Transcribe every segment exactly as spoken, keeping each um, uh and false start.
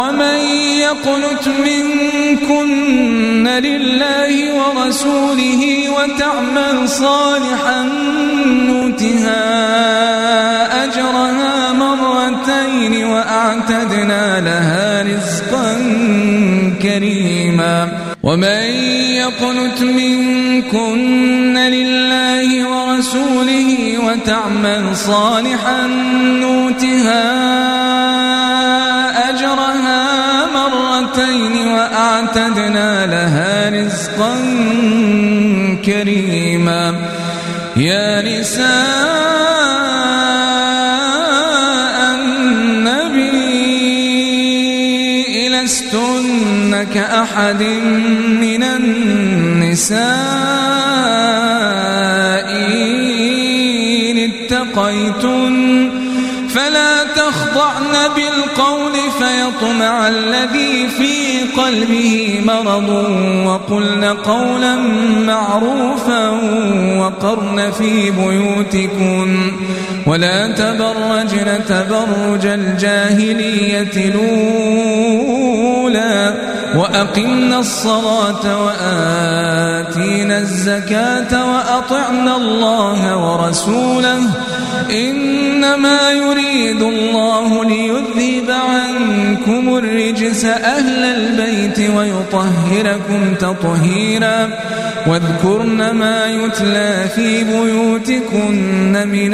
ومن يقنت منكن لله ورسوله وتعمل صالحا نؤتها أجرها مرتين وأعتدنا لها رزقا كريما ومن يقنت منكن لله ورسوله وتعمل صالحا نؤتها أجرها مرتين وأعتدنا لها رزقا كريما يا نساء النبي لستن كأحد من النساء إن اتقيتن فلا تخضعن بالقول فيطمع الذي في قلبه مرض وقلن قولا معروفا وقرن في بيوتكن ولا تبرجن تبرج الجاهلية الأولى وأقمنا الصلاة وآتينا الزكاة وأطعنا الله ورسوله إنما يريد الله ليذهب عنكم الرجس أهل البيت ويطهركم تطهيرا واذكرن ما يتلى في بيوتكن من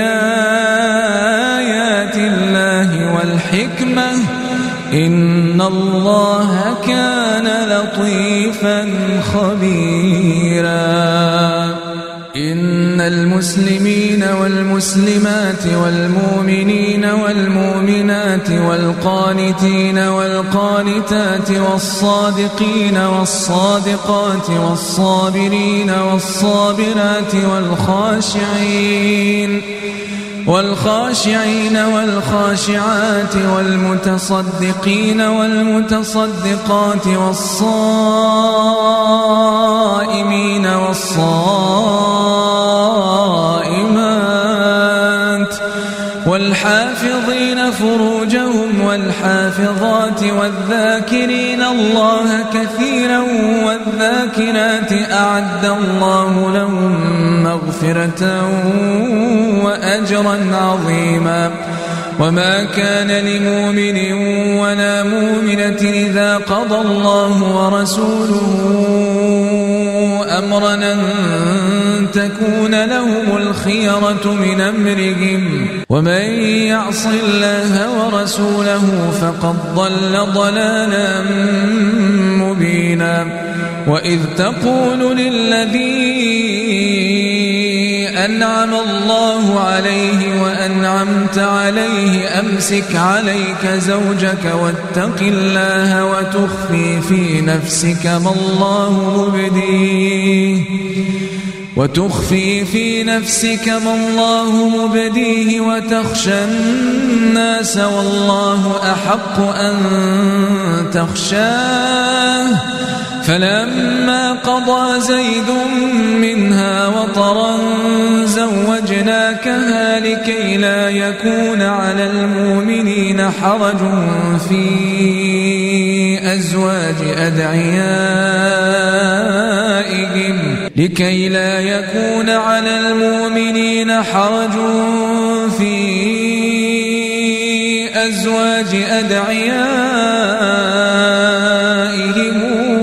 آيات الله والحكمة إن الله كان لطيفا خبيرا إن المسلمين والمسلمات والمؤمنين والمؤمنات والقانتين والقانتات والصادقين والصادقات والصابرين والصابرات والخاشعين والخاشعين والخاشعات والمتصدقين والمتصدقات والصائمين والصائمات والحافظين فروجهم والحافظات والذاكرين الله كثيرا والذاكرات أعد الله لهم مغفرة وأجرا عظيما وما كان لمؤمن ولا مؤمنة إذا قضى الله ورسوله أمرا أن تكون لهم الخيرة من أمرهم ومن يعص الله ورسوله فقد ضل ضلالا مبينا وإذ تقول للذي أنعم الله عليه وأنعمت عليه أمسك عليك زوجك واتق الله وتخفي في نفسك ما الله مبديه وتخفي في نفسك ما الله مبديه وتخشى الناس والله أحق أن تخشاه فلما قضى زيد منها وطرا زوجناكها لكي لا يكون على المؤمنين حرج في أزواج أدعيائهم لكي لا يكون على المؤمنين حرج في أزواج أدعيائهم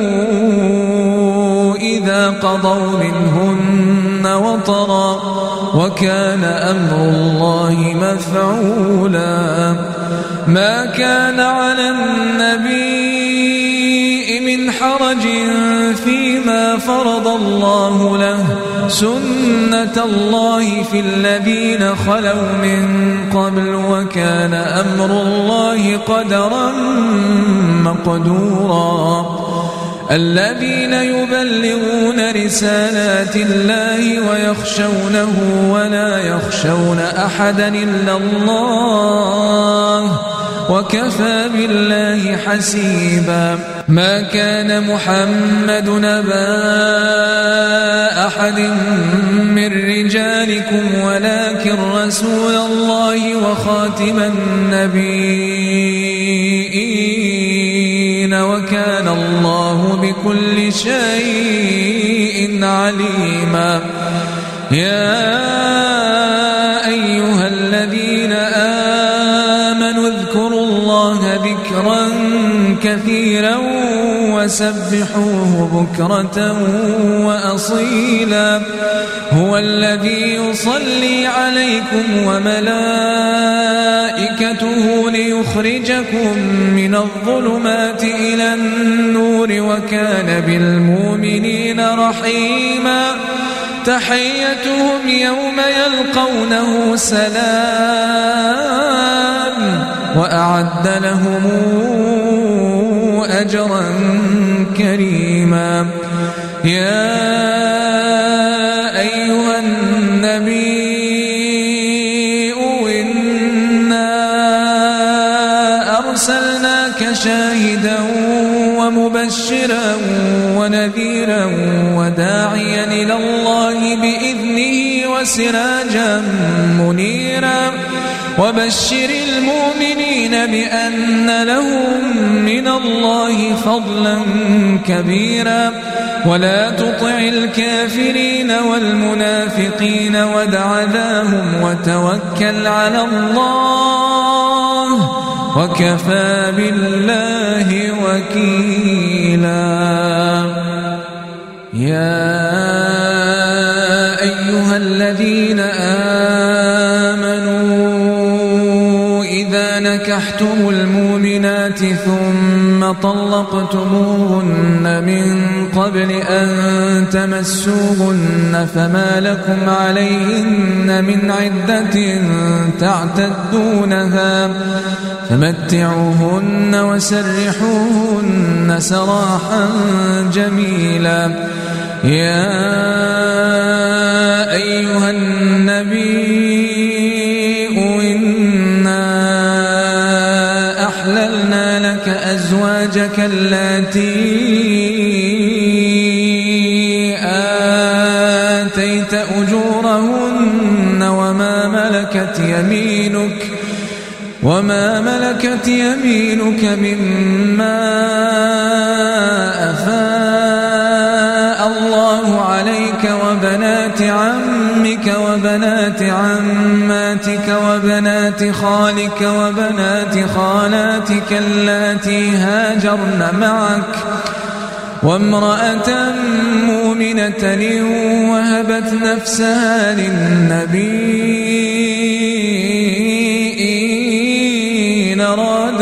إذا قضوا منهن وطرا وكان أمر الله مفعولا ما كان على النبي من حرج فيما فرض الله له سنة الله في الذين خلوا من قبل وكان أمر الله قدرا مقدورا الذين يبلغون رسالات الله ويخشونه ولا يخشون أحدا إلا الله وكفى بالله حسيبا ما كان محمد نبا أحد من رجالكم ولكن رسول الله وخاتم النبيين وكان الله بكل شيء عليما. يا أيها الذين آمنوا اذكروا الله ذكرا كثيرا وسبحوه بكرة وأصيلا. هو الذي يصلي عليكم وملائكته ليخرجكم من الظلمات إلى النور وكان بالمؤمنين رحيما. تحيتهم يوم يلقونه سلام وأعد لهم أجرا كريما. يا أيها النبي إنا أرسلناك شاهدا ومبشرا ونذيرا وداعيا إلى الله بإذنه وسراجا منيرا. وبشر المؤمنين بأن لهم من الله فضلا كبيرا. ولا تطع الكافرين والمنافقين ودع ذاهم وتوكل على الله وكفى بالله وكيلا. يا أيها الذين آمنوا إذا نكحتم المؤمنات ثم طلقتموهن من قبل أن تمسوهن فما لكم عليهن من عدة تعتدونها فمتعوهن وسرحوهن سراحا جميلا. يا أيها النبي إنا أحللنا لك أزواجك اللاتي آتيت أجورهن وما ملكت يمينك وما ملكت يمينك مما أفاء الله عليك وبنات عمك وبنات عماتك وبنات خالك وبنات خالاتك اللاتي هاجرن معك وامرأة مؤمنة وهبت نفسها للنبي إن أراد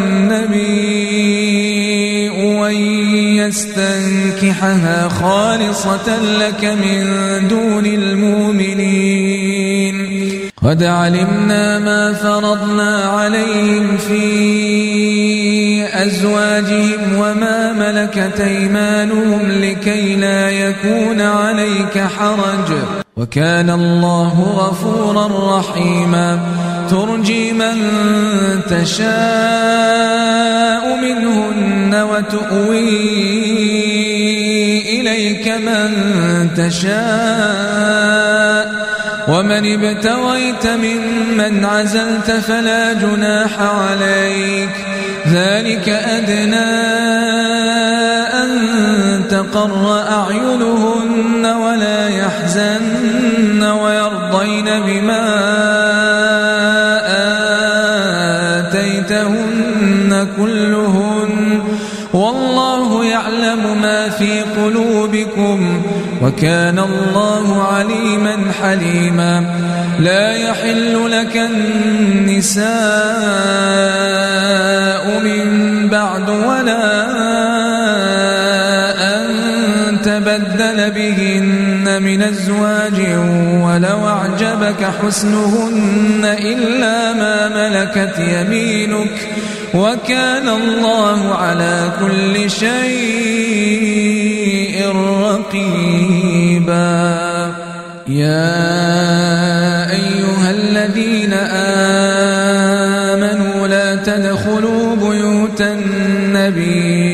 النبي أن يستنكحها خالصة لك من دون المؤمنين. قد علمنا ما فرضنا عليهم في أزواجهم وما ملكت أيمانهم لكي لا يكون عليك حرج وكان الله غفورا رحيما. ترجي من تشاء منهن وتؤوي إليك من تشاء ومن ابتغيت ممن عزلت فلا جناح عليك. ذلك أدنى أن تقر أعينهن ولا يحزن ويرضين بما آتيتهن كلهن والله يعلم ما في قلوبكم وكان الله عليما حليما. لا يحل لك النساء من بعد ولا أن تبدل بهن من أزواج ولو أعجبك حسنهن إلا ما ملكت يمينك وكان الله على كل شيء رقيبا. يا أيها الذين آمنوا لا تدخلوا بيوت النبي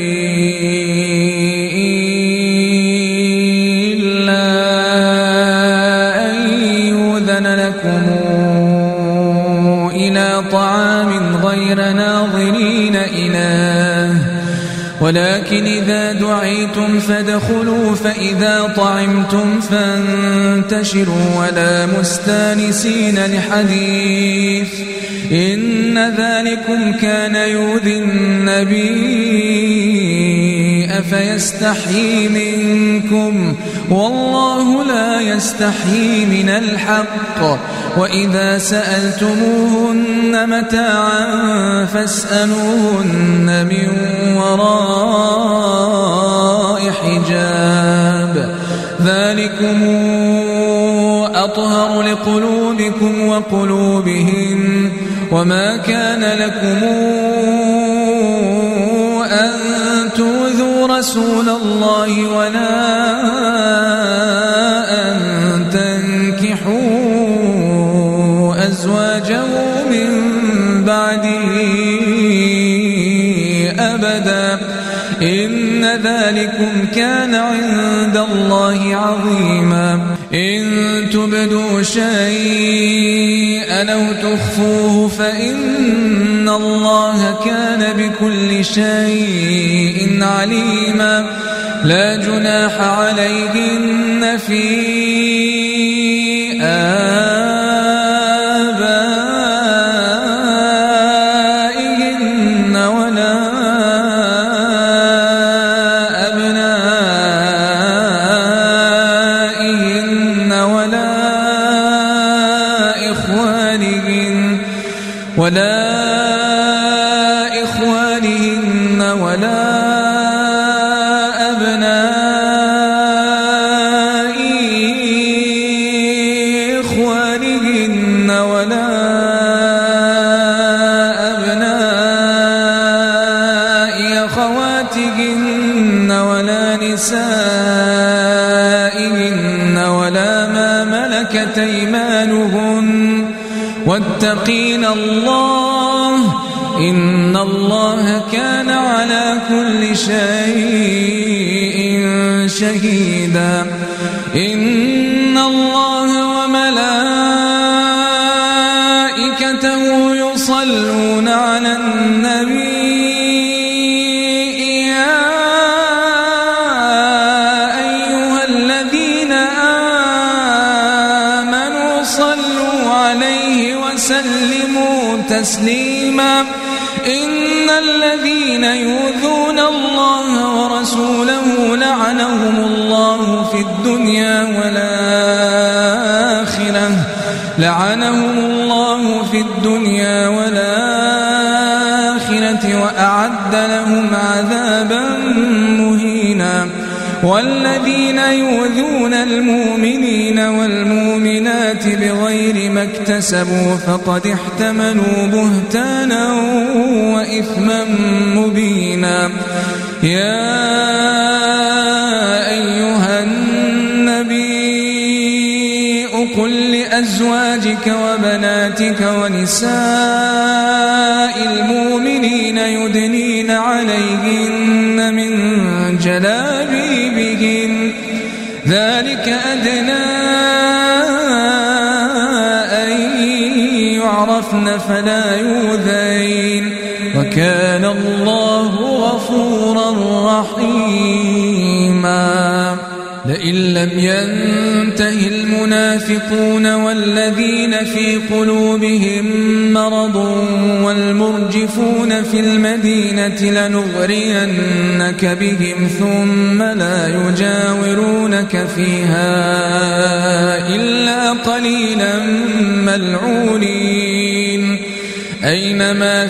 إلا أن يؤذن لكم إلى طعام غير ناظرين إناه ولكن إذا دعيتم فادخلوا فإذا طعمتم فانتشروا ولا مستانسين لحديث إن ذلكم كان يؤذي النبي أفيستحيي منكم والله لا يستحيي من الحق وإذا سألتموهن متاعا فاسألوهن من وراء حجاب ذلكم أطهر لقلوبكم وقلوبهم وما كان لكم أن تؤذوا رسول الله ولا أن تنكحوا أزواجه من بعده أبدا إن ذلكم كان عند الله عظيما إن تبدوا شيئا أو تخفوه فإن الله كان بكل شيء عليما لا جناح عليهن في آبائهن ولا أبنائهن ولا إخوانهن ولا إخوانهن ولا أبناء إخوانهن ولا أبناء أخواتهن ولا نسائهن ولا ما ملكت أيمانهن واتقين الله إن الله كان على كل شيء شهيدا إن الله وملائكته يصلون على النبي يا أيها الذين آمنوا صلوا عليه وسلموا تسليما إن الذين يؤذون الله ورسوله لعنهم الله في الدنيا والآخرة لعنهم الله في الدنيا والآخرة وأعد لهم عذابا مهينا والذين يؤذون المؤمنين والمؤمنات بغير ما اكتسبوا فقد احتملوا بهتانا وإثما مبينا يا أيها النبي قل لأزواجك وبناتك ونساء المؤمنين يدنين عليهن من جلابيبهن ذلك أدنى أن يعرفن فلا يؤذين وكان الله غفورا رحيما لئن لم ينته المنافقون والذين في قلوبهم مرض والمرجفون في المدينة لنغرينك بهم ثم لا يجاورونك فيها إلا قليلا ملعونين أينما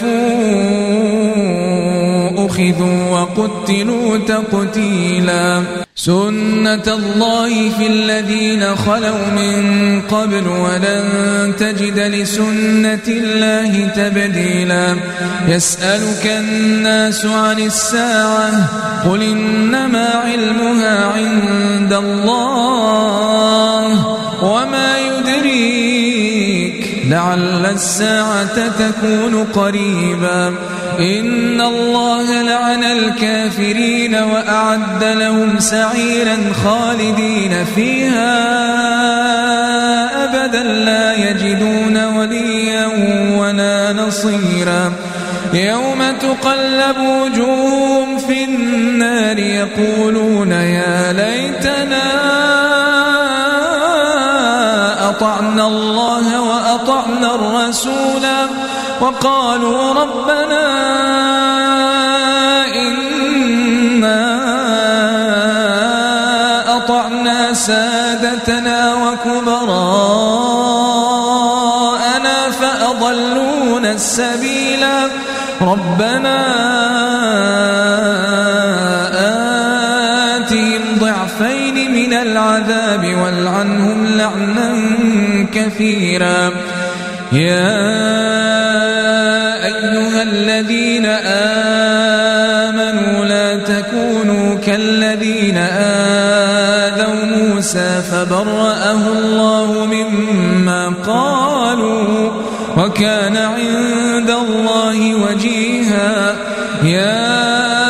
ثقفوا أخذوا وقتلوا تقتيلا سنة الله في الذين خلوا من قبل ولن تجد لسنة الله تبديلا يسألك الناس عن الساعة قل إنما علمها عند الله وما يدريك لعل الساعة تكون قريبا إن الله لعن الكافرين وأعد لهم سعيرا خالدين فيها أبدا لا يجدون وليا ولا نصيرا يوم تقلب وجوههم في النار يقولون يا ليتنا أطعنا الله وأطعنا الرسول وقالوا ربنا إنا أطعنا سادتنا وكبراءنا فأضلونا السبيلا ربنا آتهم ضعفين من العذاب والعنهم لعنا كثيرا يا أيها الذين آمنوا لا تكونوا كالذين آذوا موسى فبرأه الله مما قالوا وكان عند الله وجيها يا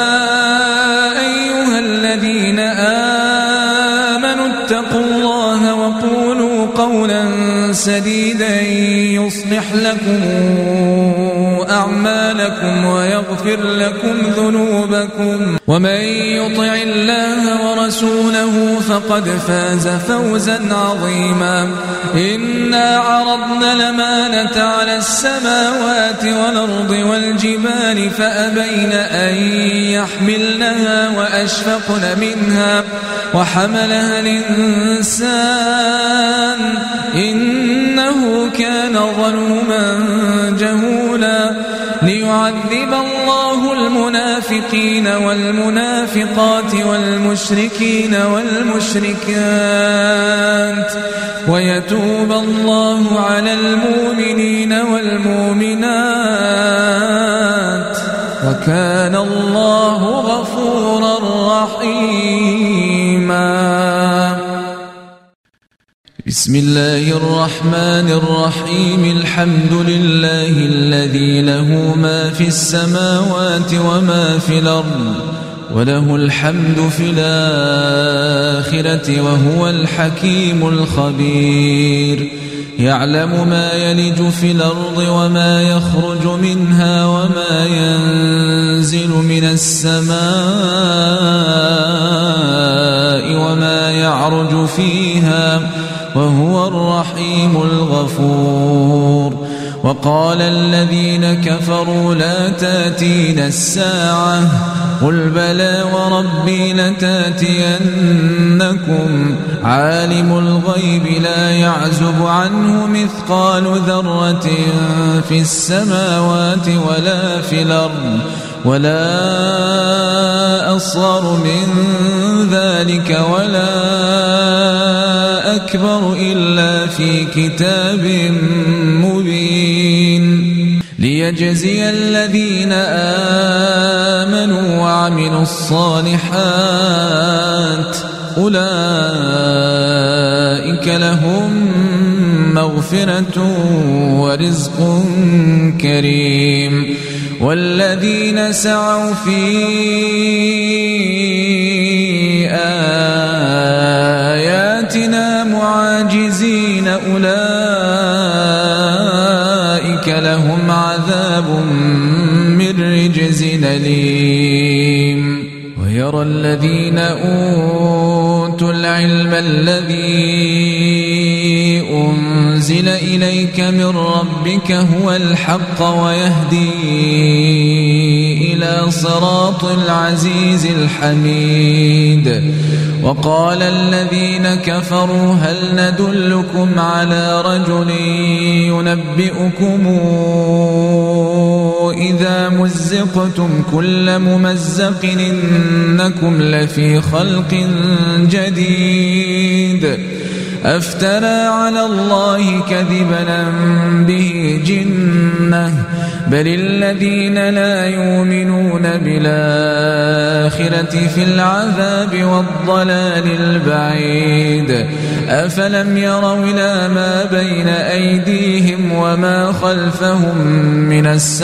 أيها الذين آمنوا اتقوا الله وقولوا قولا سديدا يصلح لكم أعمالكم ويغفر لكم ذنوبكم ومن يطع الله ورسوله فقد فاز فوزا عظيما إنا عرضنا الأمانة على السماوات والأرض والجبال فأبين أن يحملنها وأشفقن منها وحملها الإنسان إنه كان ظلوما جهولا ليعذب الله المنافقين والمنافقات والمشركين والمشركات ويتوب الله على المؤمنين والمؤمنات وكان الله غفورا رحيما. بسم الله الرحمن الرحيم الحمد لله الذي له ما في السماوات وما في الأرض وله الحمد في الآخرة وهو الحكيم الخبير يعلم ما يلج في الأرض وما يخرج منها وما ينزل من السماء وما يعرج فيها وهو الرحيم الغفور. وقال الذين كفروا لا تأتينا الساعة قل بلى وربي لتأتينكم عالم الغيب لا يعزب عنه مثقال ذرة في السماوات ولا في الأرض ولا أصغر من ذلك ولا أكبر إلا في كتاب مبين ليجزي الذين آمنوا وعملوا الصالحات أولئك لهم مغفرة ورزق كريم. والذين سعوا في آياتنا معاجزين أولئك لهم عذاب من رجز أليم. ويرى الذين أوتوا العلم الذي أنزل إليك من ربك هو الحق ويهدي إلى صراط العزيز الحميد. وقال الذين كفروا هل ندلكم على رجل ينبئكم إذا مزقتم كل ممزق إنكم لفي خلق جديد أفترى على الله كذبا به جنة بل الذين لا يؤمنون بالآخرة في العذاب والضلال البعيد. أفلم يروا إلى ما بين أيديهم وما خلفهم من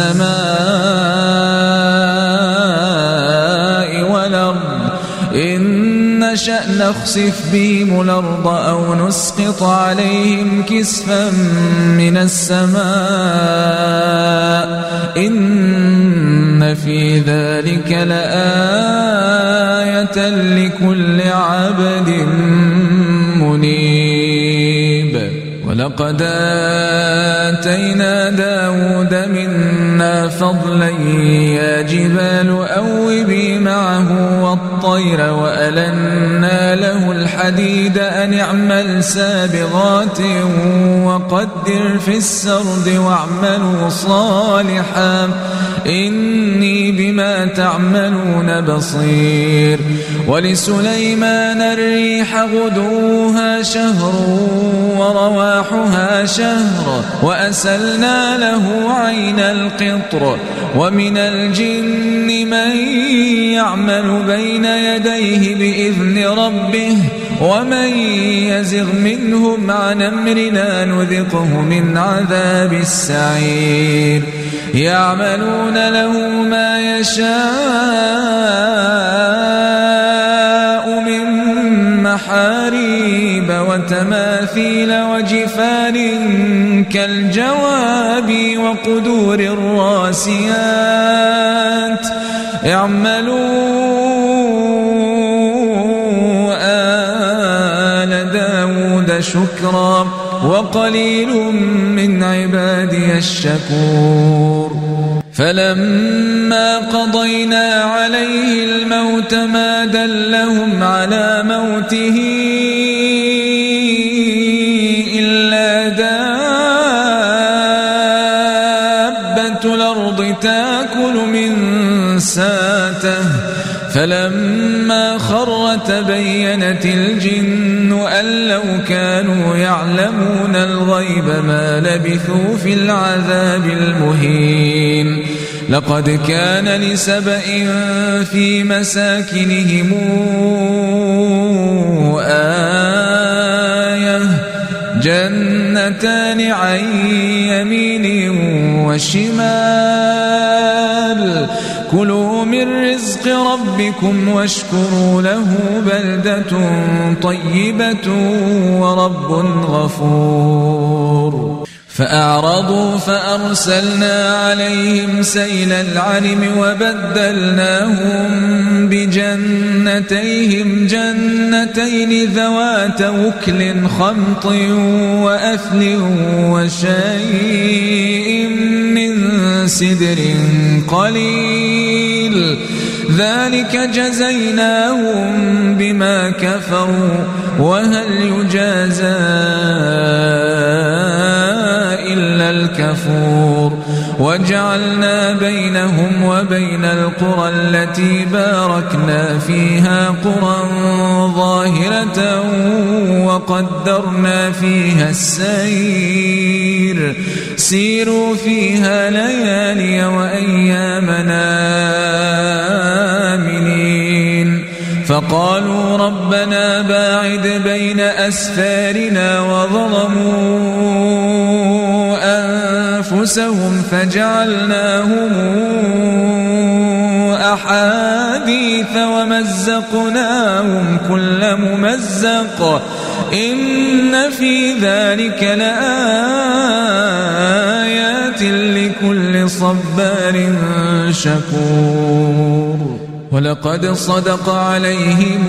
السماء والأرض إن نشأ نخسف بهم الأرض أو نسقط عليهم كسفا من السماء إن إن في ذلك لآية لكل عبد منيب. ولقد آتينا داود منا فضلا يا جبال أوبي معه والطير وألنا له الحديد أن اعمل سابغات وقدر في السرد واعملوا صالحا إني بما تعملون بصير. ولسليمان الريح غدوها شهر ورواحها شهر وأسلنا له عين القطر. ومن الجن من يعمل بين يديه بإذن ربه ومن يزغ منهم عن أمرنا نذقه من عذاب السعير. يعملون له ما يشاء من محاريب وتماثيل وجفان كالجواب وقدور الراسيات. اعملوا آل داود شكرا وقليل من عبادي الشكور. فلما قضينا عليه الموت ما دلهم على موته إلا دابة الأرض تأكل من ساته. فلما خر تبينت الجن أن لو كانوا يعلمون الغيب ما لبثوا في العذاب المهين. لقد كان لسبإ في مساكنهم آية جنتان عن يمين وشمال كلوا من رزق ربكم واشكروا له بلدة طيبة ورب غفور. فأعرضوا فأرسلنا عليهم سيل العرم وبدلناهم بجنتيهم جنتين ذوات أكل خمط وأثل وشيء من سدر قليل ذلك جزيناهم بما كفروا وهل يجازى إلا الكفور. وجعلنا بينهم وبين القرى التي باركنا فيها قرى ظاهرة وقدرنا فيها السير سيروا فيها ليالي وأيامنا آمنين. فقالوا ربنا باعد بين أسفارنا وظلموا أنفسهم فجعلناهم أحاديث ومزقناهم كل ممزق إن في ذلك لآيات لكل صبار شكور. ولقد صدق عليهم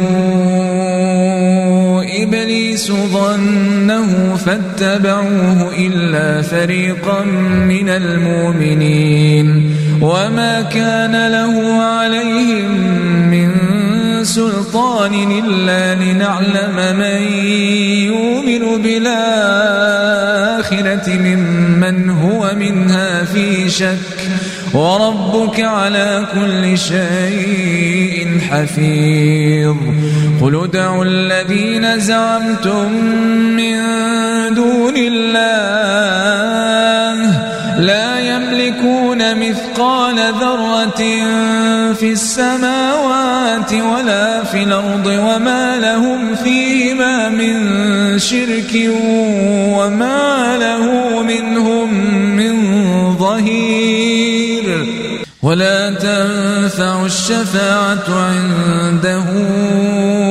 إبليس ظنه فاتبعوه إلا فريقا من المؤمنين وما كان له عليهم من سلطان إلا لنعلم من يؤمن بالآخرة ممن هو منها في شك وربك على كل شيء حفيظ. قل ادعوا الذين زعمتم من دون الله لا يملكون مثقال ذرة في السماوات ولا في الأرض وما لهم فيهما من شرك وما له منهم من ظهير. ولا تنفع الشفاعة عنده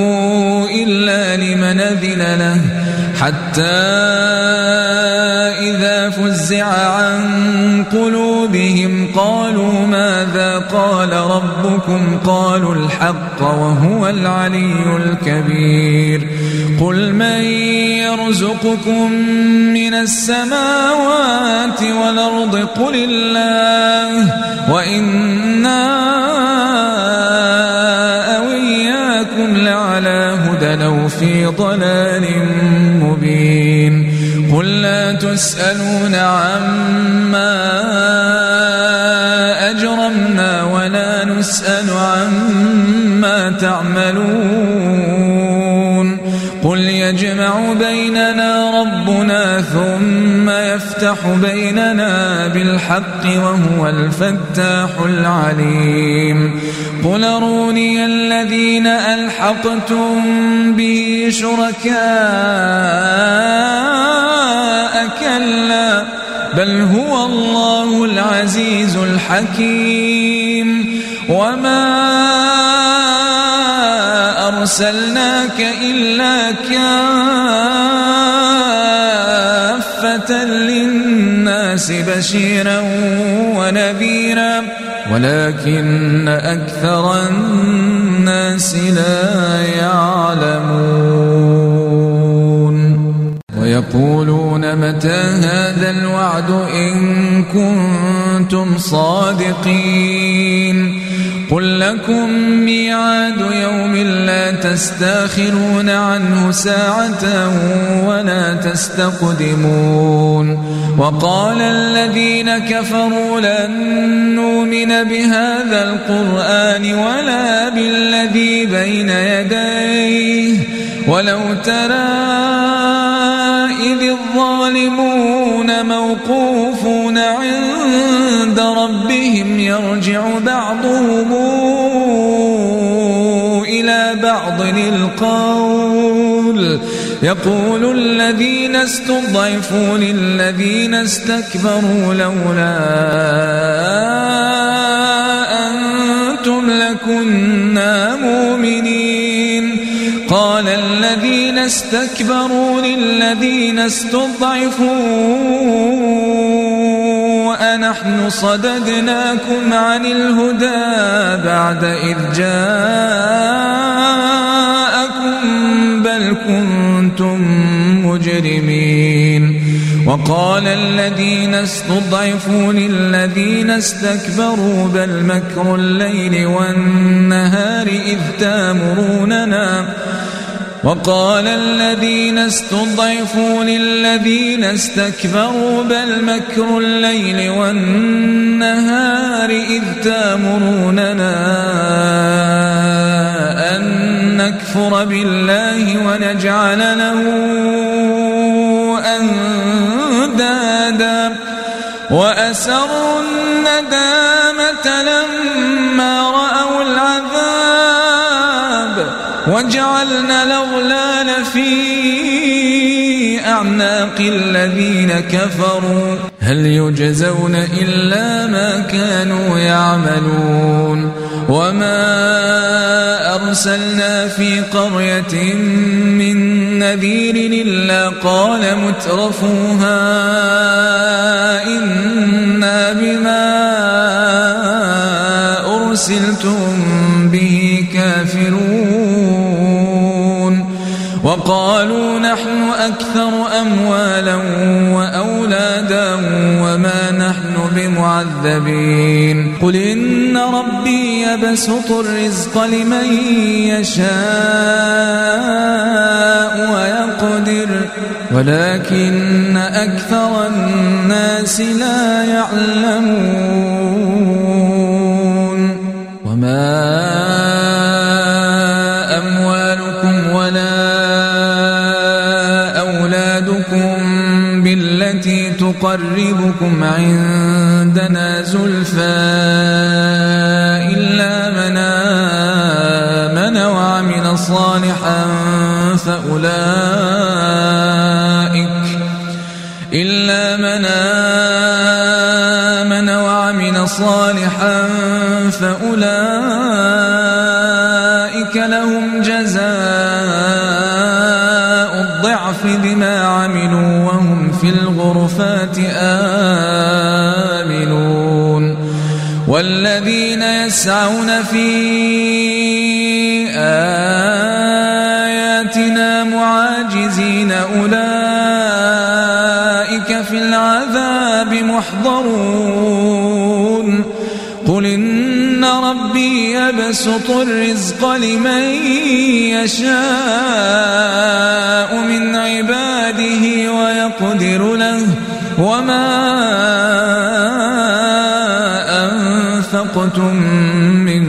إلا لمن أذن له حتى إذا فزع عن قلوبهم قالوا ماذا قال ربكم قالوا الحق وهو العلي الكبير قل من يرزقكم من السماوات والأرض قل الله وإنا أو إياكم لعلى هدى أو في ضلال مبين قل لا تسألون عما أجرمنا ولا نسأل عما تعملون قل يجمع بيننا ربنا ثم يفتح بيننا بالحق وهو الفتاح العليم قل أروني الذين ألحقتم به شركاء كلا بل هو الله العزيز الحكيم وما أرسلناك إلا كافة للناس بشيرا ونذيرا ولكن أكثر الناس لا يعلمون ويقولون متى هذا الوعد إن كنتم صادقين قل لكم ميعاد يوم لا تستاخرون عنه ساعة ولا تستقدمون وقال الذين كفروا لن نؤمن بهذا القرآن ولا بالذي بين يديه ولو ترى إذ الظالمون موقوفون عند ربهم يرجع بعضهم إلى بعض القول يقول الذين استضعفوا للذين استكبروا لولا أنتم لكنا مؤمنين قال الذين استكبروا للذين استضعفوا أنحن صددناكم عن الهدى بعد إذ جاءكم بل كنتم مجرمين وقال الذين استضعفوا للذين استكبروا بل مكر الليل والنهار إذ تأمروننا وقال الذين استضعفوا للذين استكبروا بل مكر الليل والنهار إذ تأمروننا أن نكفر بالله ونجعل له أندادا وأسروا الندامة لما رأوا العذاب وجعلنا الأغلال في أعناق الذين كفروا هل يجزون إلا ما كانوا يعملون وما أرسلنا في قرية من نذير إلا قال مترفوها إنا بما أرسلتم به كافرون وقالوا نحن أكثر أموالا وأولادا وما نحن بمعذبين قل إن ربي يبسط الرزق لمن يشاء ويقدر ولكن أكثر الناس لا يعلمون وما أموالكم ولا أولادكم بالتي تقربكم عندنا زلفى إلا من آمن وعمل صالحا فأولئك إلا من آمن وعمل صالحا فأولئك لهم جزاء الضعف بما عملوا وهم في الغرفات آمنون والذين يسعون في آياتنا معاجزين أولئك في العذاب محضرون قل إن ربي يبسط الرزق لمن يشاء من عباده ويقدر له وما أنفقتم من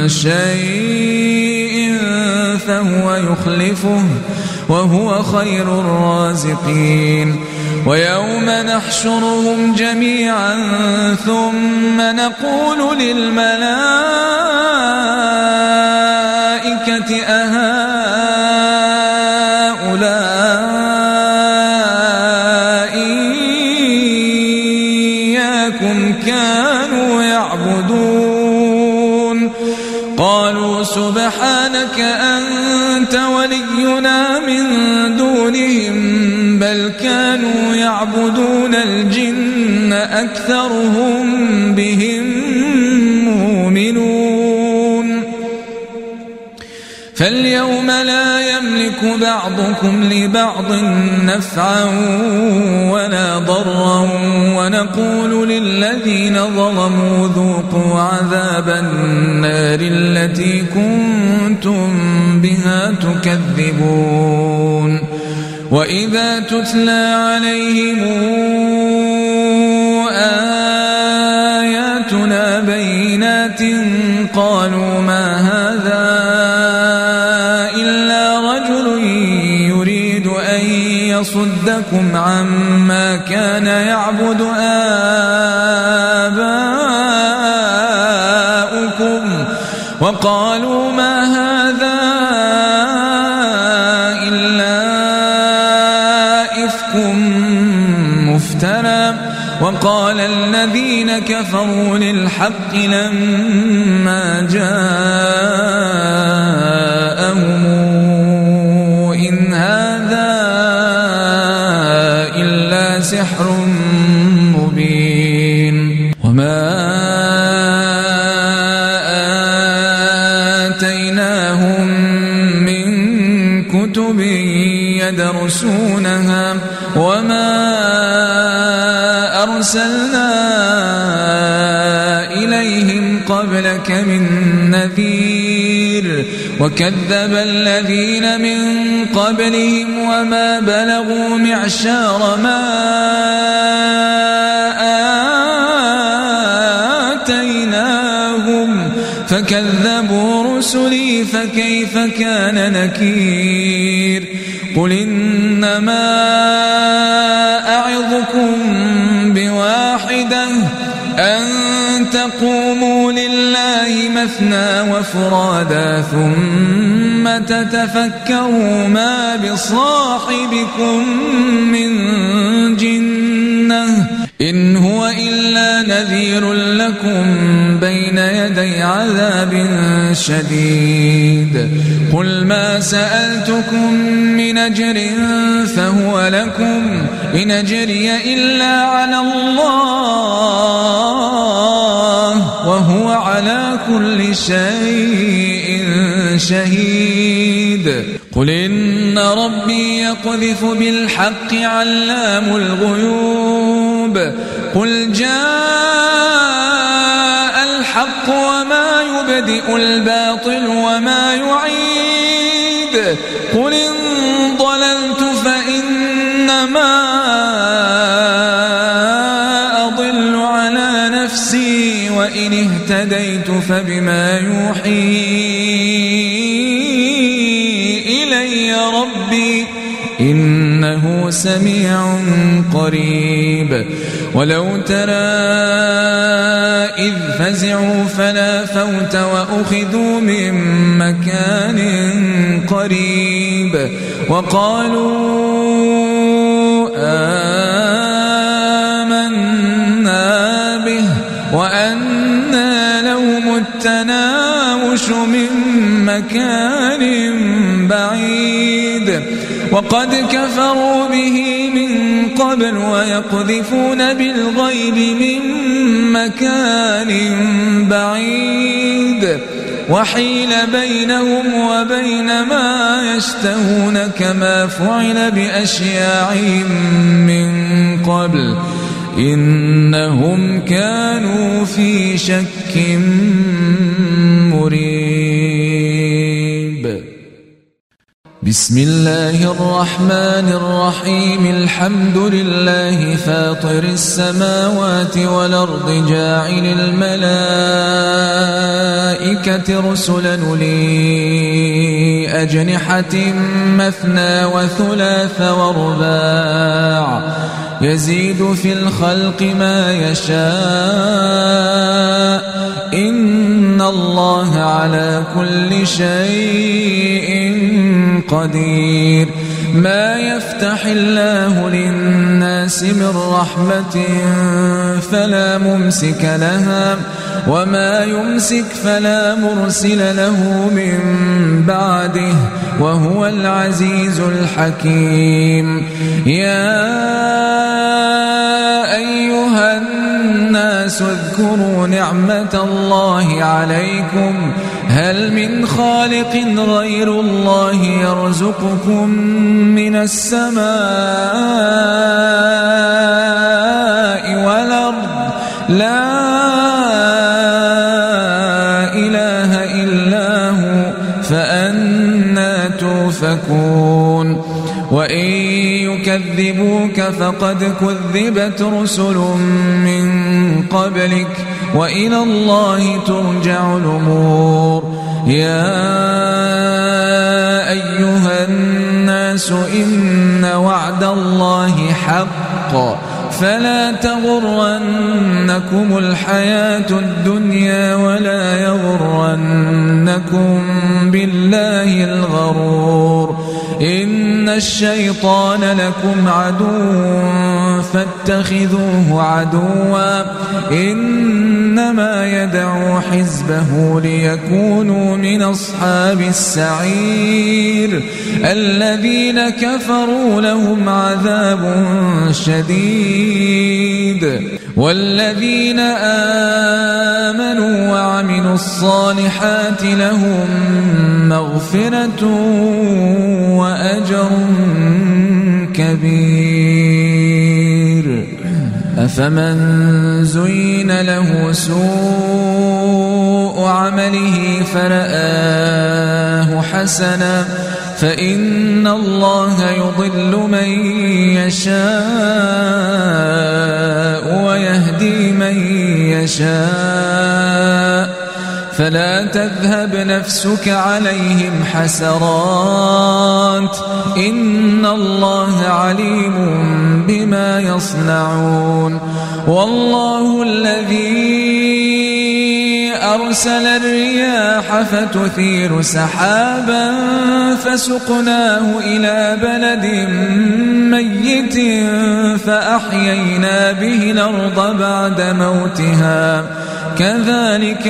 شيء فهو يخلفه وهو خير الرازقين ويوم نحشرهم جميعا ثم نقول للملائكة أهؤلاء إياكم كانوا يعبدون قالوا سبحانك أنت ولينا من دونهم بل كانوا يعبدون الجن أكثرهم بهم مؤمنون فاليوم لا يملك بعضكم لبعض نفعا ولا ضرا ونقول للذين ظلموا ذوقوا عذاب النار التي كنتم بها تكذبون وإذا تتلى عليهم آياتنا بينات قالوا ما هذا إلا رجل يريد أن يصدكم عما كان يعبد آباؤكم وقالوا ما هذا مفترى وقال الذين كفروا للحق لما جاءهم إن هذا إلا سحر مبين وما آتيناهم من كتب يدرسونها وما أرسلنا إليهم قبلك من نذير وكذب الذين من قبلهم وما بلغوا معشار ما آتيناهم فكذبوا رسلي فكيف كان نكير قل إنما أعظكم بواحدة أن تقوموا لله مثنى وفرادا ثم تتفكروا ما بصاحبكم من جنة إن هو إلا نذير لكم بين يدي عذاب شديد قل ما سألتكم من أجر فهو لكم إن أجري إلا على الله وهو على كل شيء شهيد قل إن ربي يقذف بالحق علام الغيوب قل جاء الحق وما يبدئ الباطل وما يعيد قل إن ضللت فإنما أضل على نفسي وإن اهتديت فبما يوحي إلي ربي إنه سميع قريب ولو ترى إذ فزعوا فلا فوت وأخذوا من مكان قريب وقالوا آمنا به وأنى لهم التناوش من مكان بعيد وقد كفروا به من قبل ويقذفون بالغيب من مكان بعيد وحيل بينهم وبين ما يشتهون كما فعل بأشياعهم من قبل إنهم كانوا في شك مريب. بسم الله الرحمن الرحيم. الحمد لله فاطر السماوات والأرض جاعل الملائكة رسلا أولي أجنحة مثنى وثلاث ورباع يزيد في الخلق ما يشاء إن الله على كل شيء قدير. ما يفتح الله للناس من رحمة فلا ممسك لها وما يمسك فلا مرسل له من بعده وهو العزيز الحكيم. يا أيها الناس اذكروا نعمة الله عليكم هل من خالق غير الله يرزقكم من السماء والأرض لا إله إلا هو فأنى تؤفكون. وإن يكذبوك فقد كذبت رسل من قبلك وإلى الله ترجع الأمور. يا أيها الناس إن وعد الله حق فلا تغرنكم الحياة الدنيا ولا يغرنكم بالله الغرور. إن الشيطان لكم عدو فاتخذوه عدوا إنما يدعو حزبه ليكونوا من أصحاب السعير. الذين كفروا لهم عذاب شديد والذين آمنوا وعملوا الصالحات لهم مغفرة وأجر كبير. أفمن زين له سوء عمله فرآه حسنا فإن الله يضل من يشاء ويهدي من يشاء فلا تذهب نفسك عليهم حسرات إن الله عليم بما يصنعون. والله الذي أرسل الرياح فتثير سحابا فسقناه إلى بلد ميت فأحيينا به الأرض بعد موتها كذلك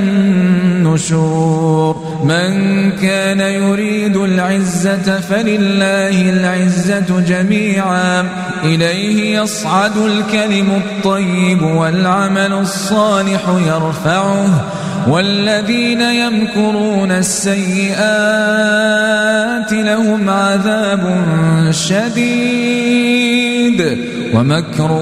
النشور. من كان يريد العزة فلله العزة جميعا إليه يصعد الكلم الطيب والعمل الصالح يرفعه والذين يمكرون السيئات لهم عذاب شديد ومكر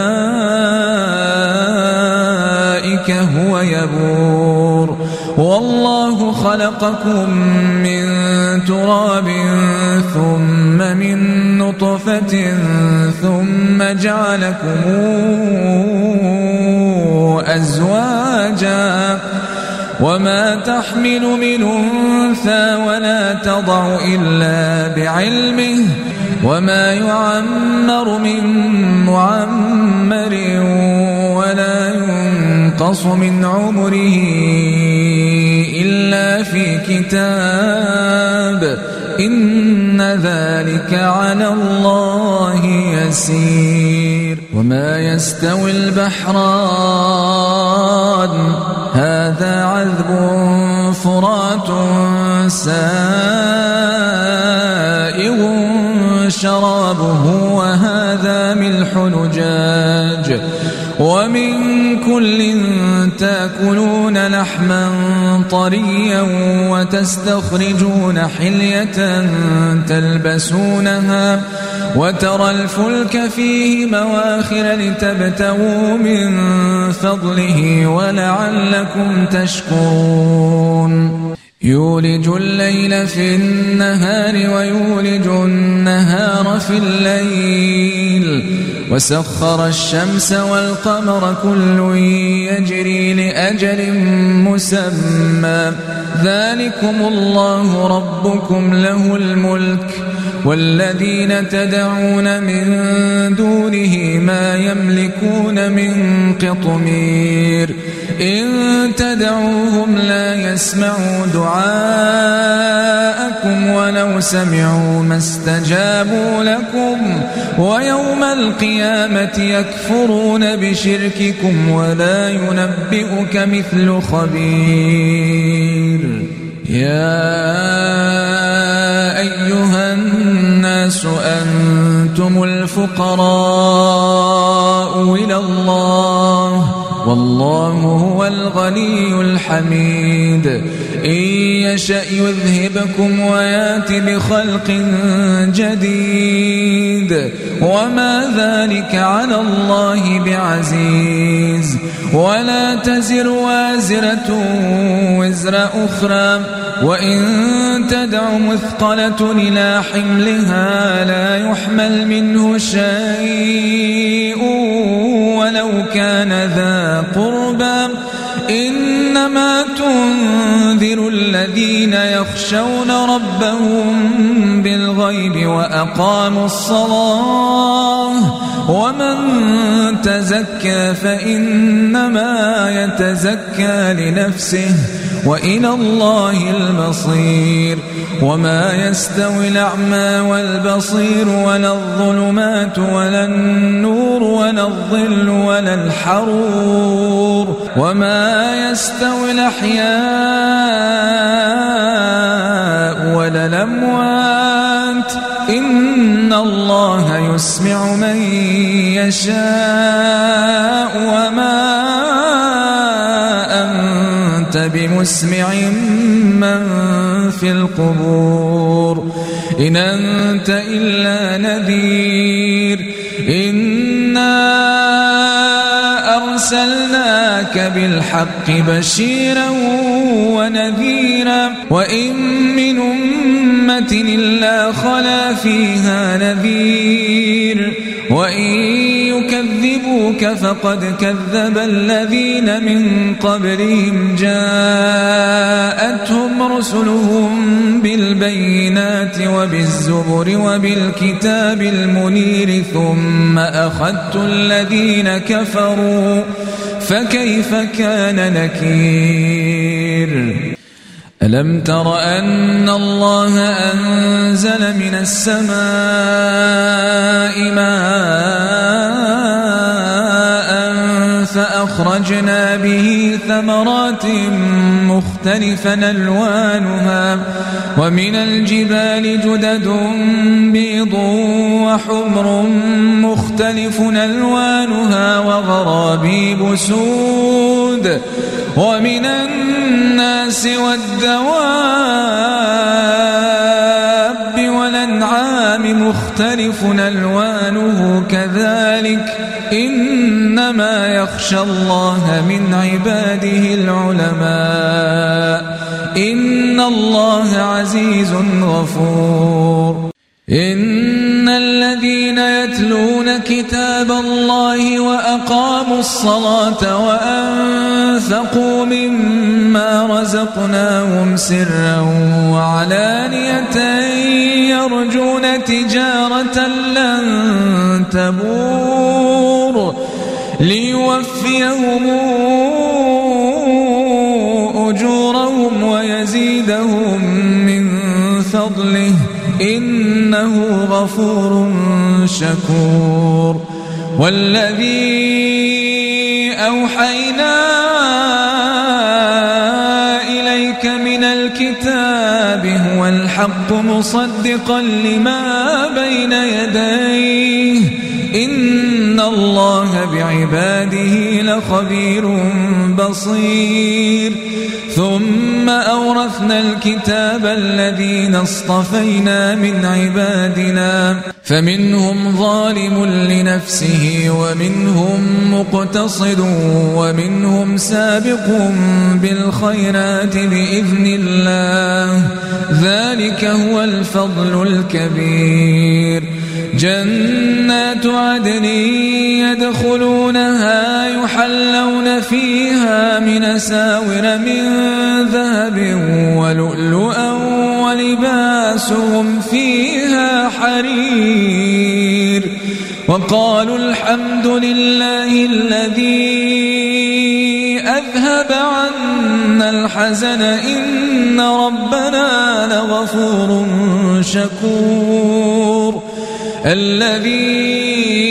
أولئك هو يبور. والله خلقكم من تراب ثم من نطفة ثم جعلكم أزواجا وما تحمل من أنثى ولا تضع إلا بعلمه وما يعمر من معمر ولا ينقص من عمره إلا في كتاب إن ذلك على الله يسير. وما يستوي البحران هذا عذب فرات سائغ شرابه وهذا ملح نجاج ومن كل تأكلون لحما طريا وتستخرجون حلية تلبسونها وترى الفلك فيه مواخر لتبتغوا من فضله ولعلكم تشكرون يولج الليل في النهار ويولج النهار في الليل وسخر الشمس والقمر كل يجري لأجل مسمى ذلكم الله ربكم له الملك والذين تدعون من دونه ما يملكون من قطمير إن تدعوهم لا يسمعوا دعاءكم ولو سمعوا ما استجابوا لكم ويوم القيامة يكفرون بشرككم ولا ينبئك مثل خبير يا أيها الناس أنتم الفقراء إلى الله والله هو الغني الحميد إن يشأ يذهبكم ويات بخلق جديد وما ذلك على الله بعزيز ولا تزر وازرة وزر أخرى وإن تدع مثقلة إلى حملها لا يحمل منه شيء ولو كان ذا قربى إنما تنذر الذين يخشون ربهم بالغيب وأقاموا الصلاة ومن تزكى فإنما يتزكى لنفسه وإلى الله المصير وما يستوي الأعمى والبصير ولا الظلمات ولا النور ولا الظل ولا الحرور وما يستوي الأحياء ولا الأموات إن الله يسمع من يشاء وما أنت بمسمع من في القبور إن أنت إلا نذير إنا أرسلناك بالحق بشيرا ونذيرا وإن من أمة إلا خلا فيها نذير وإن يكذبوك فقد كذب الذين من قبلهم جاءتهم رسلهم بالبينات وبالزبر وبالكتاب المنير ثم أخذت الذين كفروا فكيف كان نكير ألم تر أن الله أنزل من السماء ماء فأخرجنا به ثمرات مختلفا ألوانها ومن الجبال جدد بيض وحمر مختلف ألوانها وغرابيب سود ومن الناس والدواب والأنعام مختلف ألوانه كذلك إنما يخشى الله من عباده العلماء إن الله عزيز غفور إن الذين يتلون كتاب الله وأقاموا الصلاة وأنفقوا مما رزقناهم سرا وعلانية يرجون تجارة لن تبور ليوفيهم أجورهم ويزيدهم من فضله إنه غفور شكور والذي أوحينا إليك من الكتاب هو الحق مصدقا لما بين يديه إن الله بعباده لخبير بصير ثم أورثنا الكتاب الذين اصطفينا من عبادنا فمنهم ظالم لنفسه ومنهم مقتصد ومنهم سابق بالخيرات بإذن الله ذلك هو الفضل الكبير جنات عدن يدخلونها يحلون فيها من أساور من ذهب ولؤلؤا ولباسهم فيها حرير وقالوا الحمد لله الذي أذهب عنا الحزن إن ربنا لغفور شكور الذي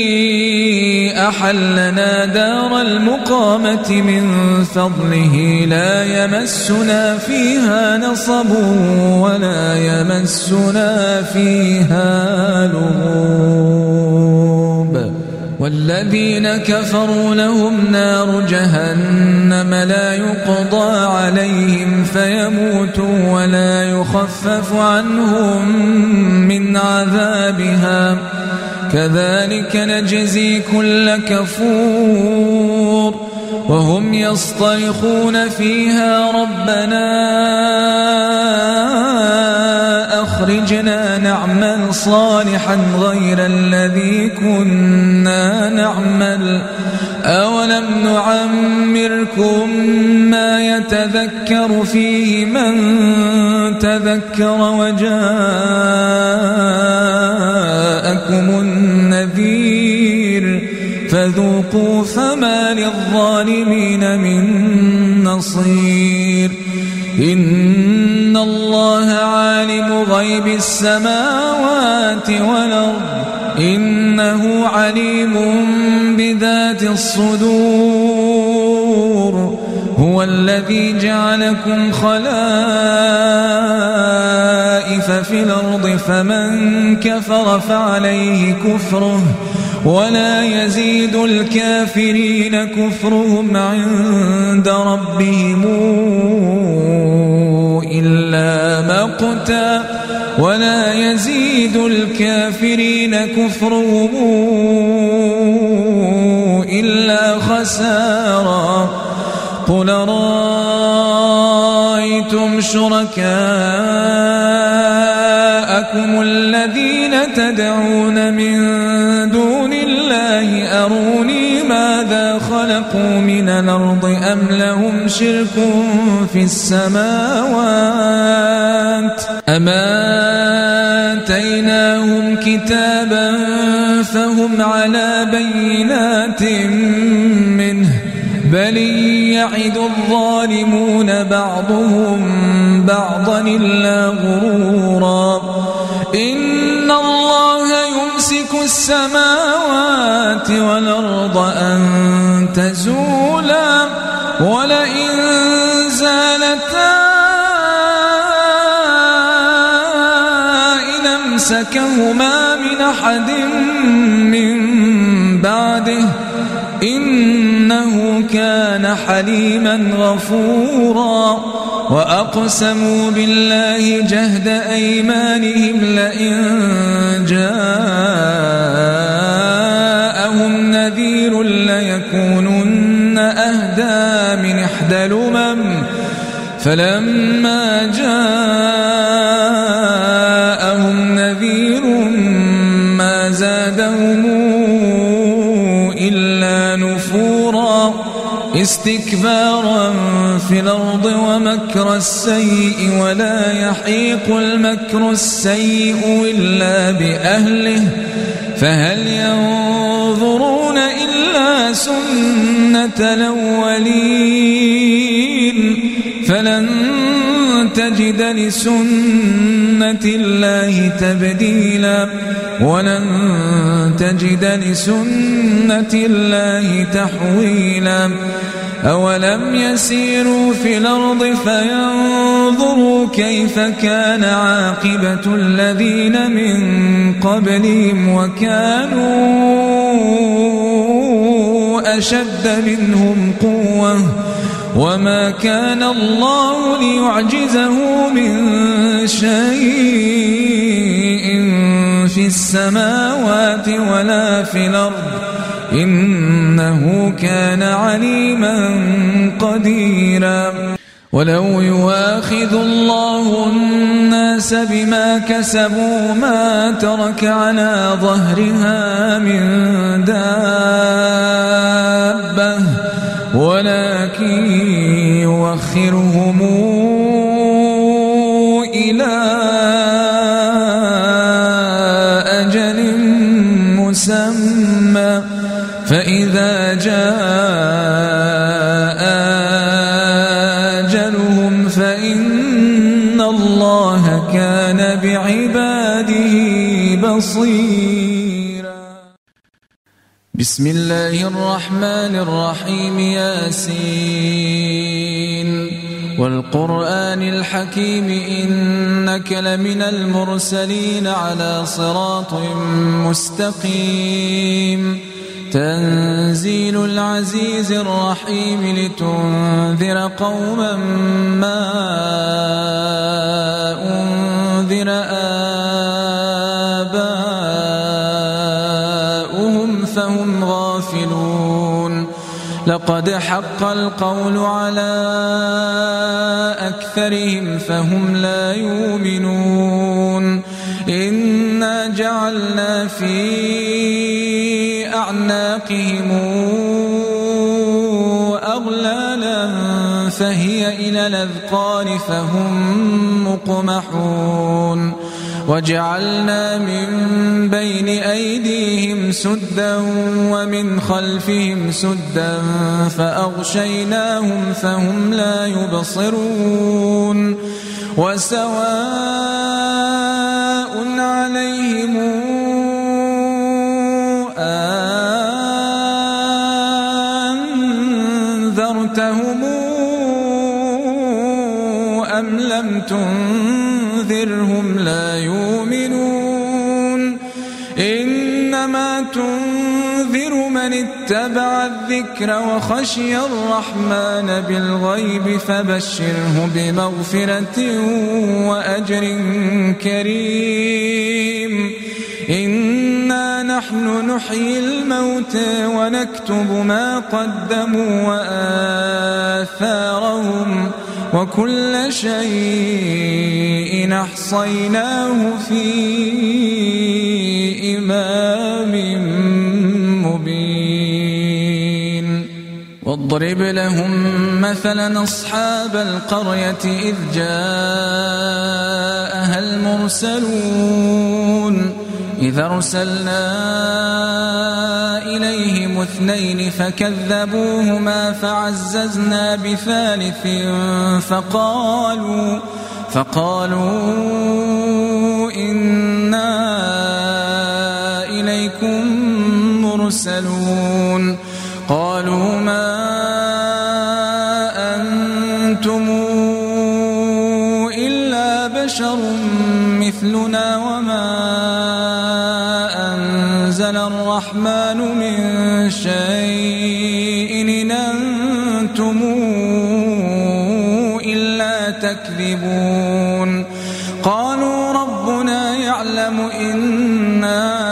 أحلنا دار المقامة من فضله لا يمسنا فيها نصب ولا يمسنا فيها لغوب والذين كفروا لهم نار جهنم لا يقضى عليهم فيموتوا ولا يخفف عنهم من عذابها كذلك نجزي كل كفور وهم يصطرخون فيها ربنا أخرجنا نعمل صالحا غير الذي كنا نعمل أولم نعمركم ما يتذكر فيه من تذكر وجاءكم النذير فذوقوا فما للظالمين من نصير إن الله عالم غيب السماوات والأرض إنه عليم بذات الصدور هو الذي جعلكم خلائف في الأرض فمن كفر فعليه كفره ولا يزيد الكافرين كفرهم عند ربهم إلا مقتا ولا يزيد الكافرين كفرهم إلا خسارا قل رأيتم شركاءكم الذين تدعون من دون الله أروني ماذا خلقوا من الأرض أم لهم شرك في السماوات أما آتيناهم كتابا فهم على بينات منه بل يعد الظالمون بعضهم بعضا إلا غرورا إن الله يمسك السماوات والأرض أن تزولا ولئن زالتا إن أمسكهما من أحد من بعده إنه كان حليما غفورا وأقسموا بالله جهد أيمانهم لئن جاءهم نذير ليكونن أهدى من إحدى الأمم فلما جاءهم نذير ما زادهم إلا نفورا استكبارا في الأرض ومكر السيء ولا يحيق المكر السيء إلا بأهله فهل ينظرون إلا سنة الأولين فلن تجد لسنة الله تبديلا ولن تجد لسنة الله تحويلا أولم يسيروا في الأرض فينظروا كيف كان عاقبة الذين من قبلهم وكانوا أشد منهم قوة وما كان الله ليعجزه من شيء في السماوات ولا في الأرض إنه كان عليما قديرا ولو يؤاخذ الله الناس بما كسبوا ما ترك على ظهرها من دابة ولكن يؤخرهم إلى أجل مسمى فإذا جاء أجلهم فإن الله كان بعباده بصيرا. بسم الله الرحمن الرحيم ياسين والقرآن الحكيم إنك لمن المرسلين على صراط مستقيم تنزيل العزيز الرحيم لتنذر قوما ما أنذر آباؤهم فهم غافلون لقد حق القول على أكثرهم فهم لا يؤمنون إنا جعلنا في أعناقهم أغلالا فهي إلى الأذقان فهم مقمحون وجعلنا من بين أيديهم سدا ومن خلفهم سدا فأغشيناهم فهم لا يبصرون وسواء عليهم أنذرتهم أم لم تنذرهم لا يؤمنون إنما تنذر من اتبع الذكر وخشي الرحمن بالغيب فبشره بمغفرة وأجر كريم إنا نحن نحيي الموتى ونكتب ما قدموا وآثارهم وكل شيء أحصيناه في إمام مبين واضرب لهم مثلا أصحاب القرية إذ جاءها المرسلون إذ أرسلنا إليهم اثنين فكذبوهما فعززنا بثالث فقالوا فقالوا إنا إليكم مرسلون قالوا ما أنتم إلا بشر مثلنا وما أنزل الرحمن من شيء إن أنتم إلا تكذبون قالوا ربنا يعلم إنا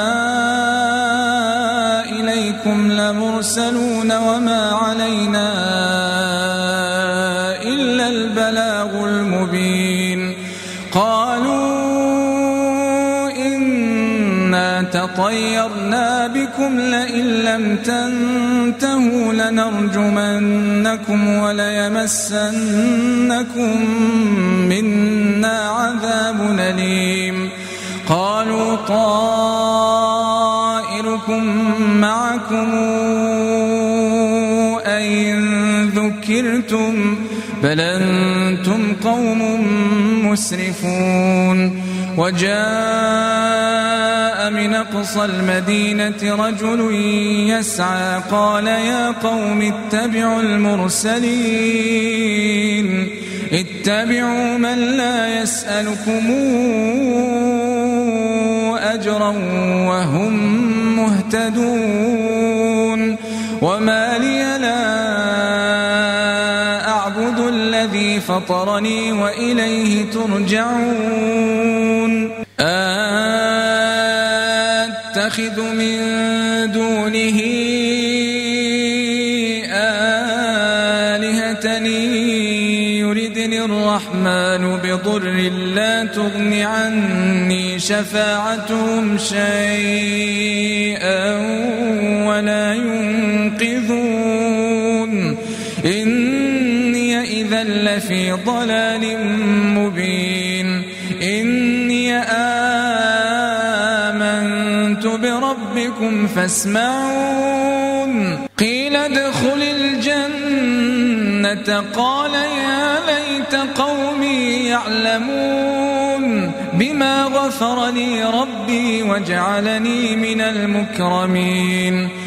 إليكم لمرسلون وما علينا إلا البلاغ المبين قالوا إنا تطيرنا بكم لئن لم تنتهوا لنرجمنكم وليمسنكم منا عذاب أليم قالوا طائركم معكم أئن ذكرتم بل أنتم قوم مسرفون وجاء من أقصى المدينة رجل يسعى قال يا قوم اتبعوا المرسلين اتبعوا من لا يسألكم أجرا وهم مهتدون وما لي لا أعبد الذي فطرني وإليه ترجعون أتخذ من دونه آلهة يردني الرحمن بضر لا تغن عني شفاعتهم شيئا ولا ينقذون إني إذا لفي ضلال مبين إني آمنت بربكم فاسمعون قيل ادخل الجنة قال يا ليت قومي يعلمون بما غفر لي ربي وجعلني من المكرمين